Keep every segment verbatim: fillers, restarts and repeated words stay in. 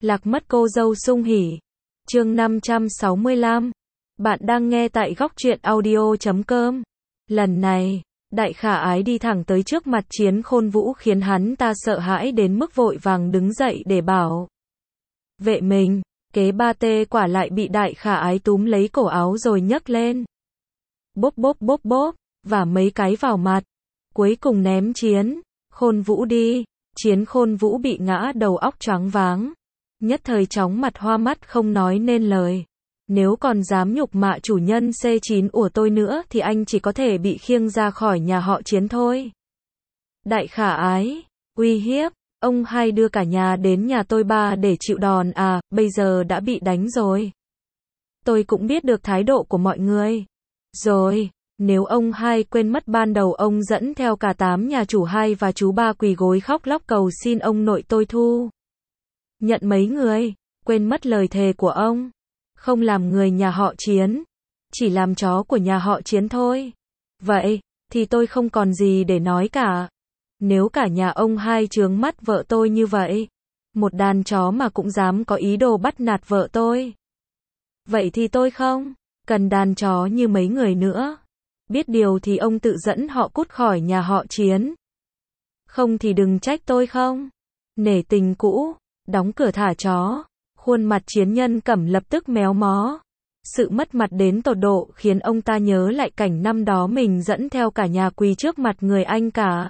Lạc mất cô dâu sung hỉ. Chương năm trăm sáu mươi lăm. Bạn đang nghe tại góc truyện audio chấm com. Lần này, Đại Khả Ái đi thẳng tới trước mặt Chiến Khôn Vũ khiến hắn ta sợ hãi đến mức vội vàng đứng dậy để bảo vệ mình. Kế ba tê quả lại bị Đại Khả Ái túm lấy cổ áo rồi nhấc lên. Bốp bốp bốp bốp, và mấy cái vào mặt. Cuối cùng ném Chiến Khôn Vũ đi. Chiến Khôn Vũ bị ngã đầu óc choáng váng. Nhất thời chóng mặt hoa mắt không nói nên lời. Nếu còn dám nhục mạ chủ nhân C chín của tôi nữa thì anh chỉ có thể bị khiêng ra khỏi nhà họ Chiến thôi. Đại Khả Ái, uy hiếp, ông hai đưa cả nhà đến nhà tôi ba để chịu đòn à, bây giờ đã bị đánh rồi. Tôi cũng biết được thái độ của mọi người. Rồi, nếu ông hai quên mất ban đầu ông dẫn theo cả tám nhà chủ hai và chú ba quỳ gối khóc lóc cầu xin ông nội tôi thu nhận mấy người, quên mất lời thề của ông. Không làm người nhà họ Chiến, chỉ làm chó của nhà họ Chiến thôi. Vậy, thì tôi không còn gì để nói cả. Nếu cả nhà ông hai trướng mắt vợ tôi như vậy, một đàn chó mà cũng dám có ý đồ bắt nạt vợ tôi, vậy thì tôi không cần đàn chó như mấy người nữa. Biết điều thì ông tự dẫn họ cút khỏi nhà họ Chiến. Không thì đừng trách tôi không nể tình cũ, đóng cửa thả chó. Khuôn mặt Chiến Nhân Cẩm lập tức méo mó. Sự mất mặt đến tột độ khiến ông ta nhớ lại cảnh năm đó mình dẫn theo cả nhà quỳ trước mặt người anh cả.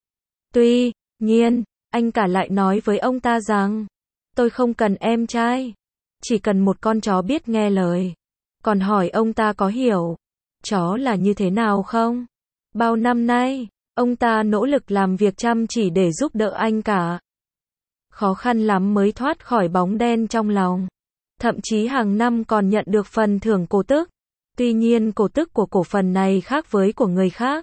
Tuy nhiên, anh cả lại nói với ông ta rằng, tôi không cần em trai, chỉ cần một con chó biết nghe lời. Còn hỏi ông ta có hiểu chó là như thế nào không? Bao năm nay, ông ta nỗ lực làm việc chăm chỉ để giúp đỡ anh cả. Khó khăn lắm mới thoát khỏi bóng đen trong lòng. Thậm chí hàng năm còn nhận được phần thưởng cổ tức. Tuy nhiên cổ tức của cổ phần này khác với của người khác.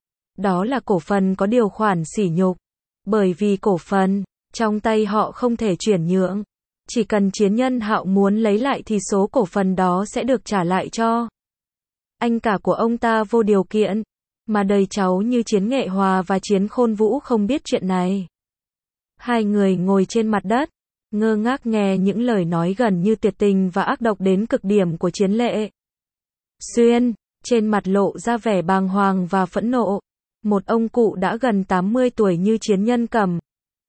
Đó là cổ phần có điều khoản sỉ nhục. Bởi vì cổ phần trong tay họ không thể chuyển nhượng. Chỉ cần Chiến Nhân Hạo muốn lấy lại thì số cổ phần đó sẽ được trả lại cho anh cả của ông ta vô điều kiện. Mà đời cháu như Chiến Nghệ Hòa và Chiến Khôn Vũ không biết chuyện này. Hai người ngồi trên mặt đất, ngơ ngác nghe những lời nói gần như tuyệt tình và ác độc đến cực điểm của Chiến Lệ Xuyên, trên mặt lộ ra vẻ bàng hoàng và phẫn nộ. Một ông cụ đã gần tám mươi tuổi như Chiến Nhân Cẩm.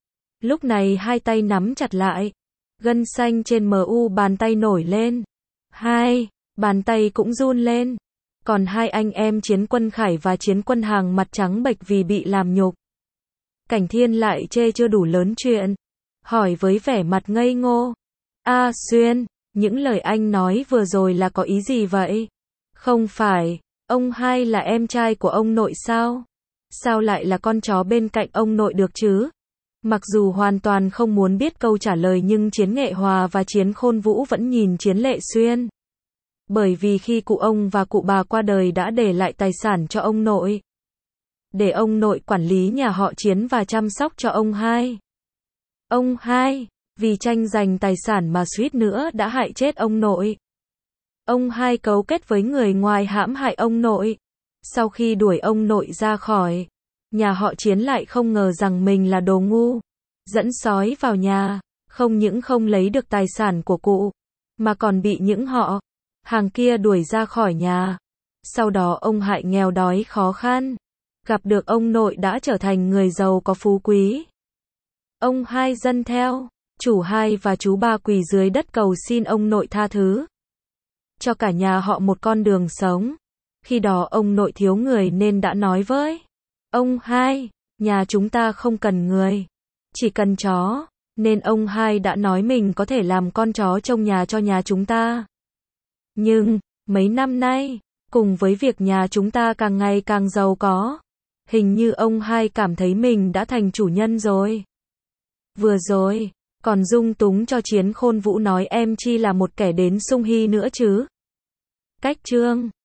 Lúc này hai tay nắm chặt lại, gân xanh trên mu bàn tay nổi lên. Hai, bàn tay cũng run lên. Còn hai anh em Chiến Quân Khải và Chiến Quân Hàng mặt trắng bệch vì bị làm nhục. Cảnh Thiên lại chê chưa đủ lớn chuyện, hỏi với vẻ mặt ngây ngô. A Xuyên, những lời anh nói vừa rồi là có ý gì vậy? Không phải, ông hai là em trai của ông nội sao? Sao lại là con chó bên cạnh ông nội được chứ? Mặc dù hoàn toàn không muốn biết câu trả lời nhưng Chiến Nghệ Hòa và Chiến Khôn Vũ vẫn nhìn Chiến Lệ Xuyên. Bởi vì khi cụ ông và cụ bà qua đời đã để lại tài sản cho ông nội. Để ông nội quản lý nhà họ Chiến và chăm sóc cho ông hai. Ông hai, vì tranh giành tài sản mà suýt nữa đã hại chết ông nội. Ông hai cấu kết với người ngoài hãm hại ông nội. Sau khi đuổi ông nội ra khỏi nhà họ Chiến lại không ngờ rằng mình là đồ ngu. Dẫn sói vào nhà, không những không lấy được tài sản của cụ, mà còn bị những họ hàng kia đuổi ra khỏi nhà. Sau đó ông hại nghèo đói khó khăn. Gặp được ông nội đã trở thành người giàu có phú quý. Ông hai dân theo chủ hai và chú ba quỳ dưới đất cầu xin ông nội tha thứ. Cho cả nhà họ một con đường sống. Khi đó ông nội thiếu người nên đã nói với ông hai, nhà chúng ta không cần người, chỉ cần chó. Nên ông hai đã nói mình có thể làm con chó trông nhà cho nhà chúng ta. Nhưng, mấy năm nay, cùng với việc nhà chúng ta càng ngày càng giàu có, hình như ông hai cảm thấy mình đã thành chủ nhân rồi. Vừa rồi, còn dung túng cho Chiến Khôn Vũ nói em chi là một kẻ đến sung hy nữa chứ. Cách chương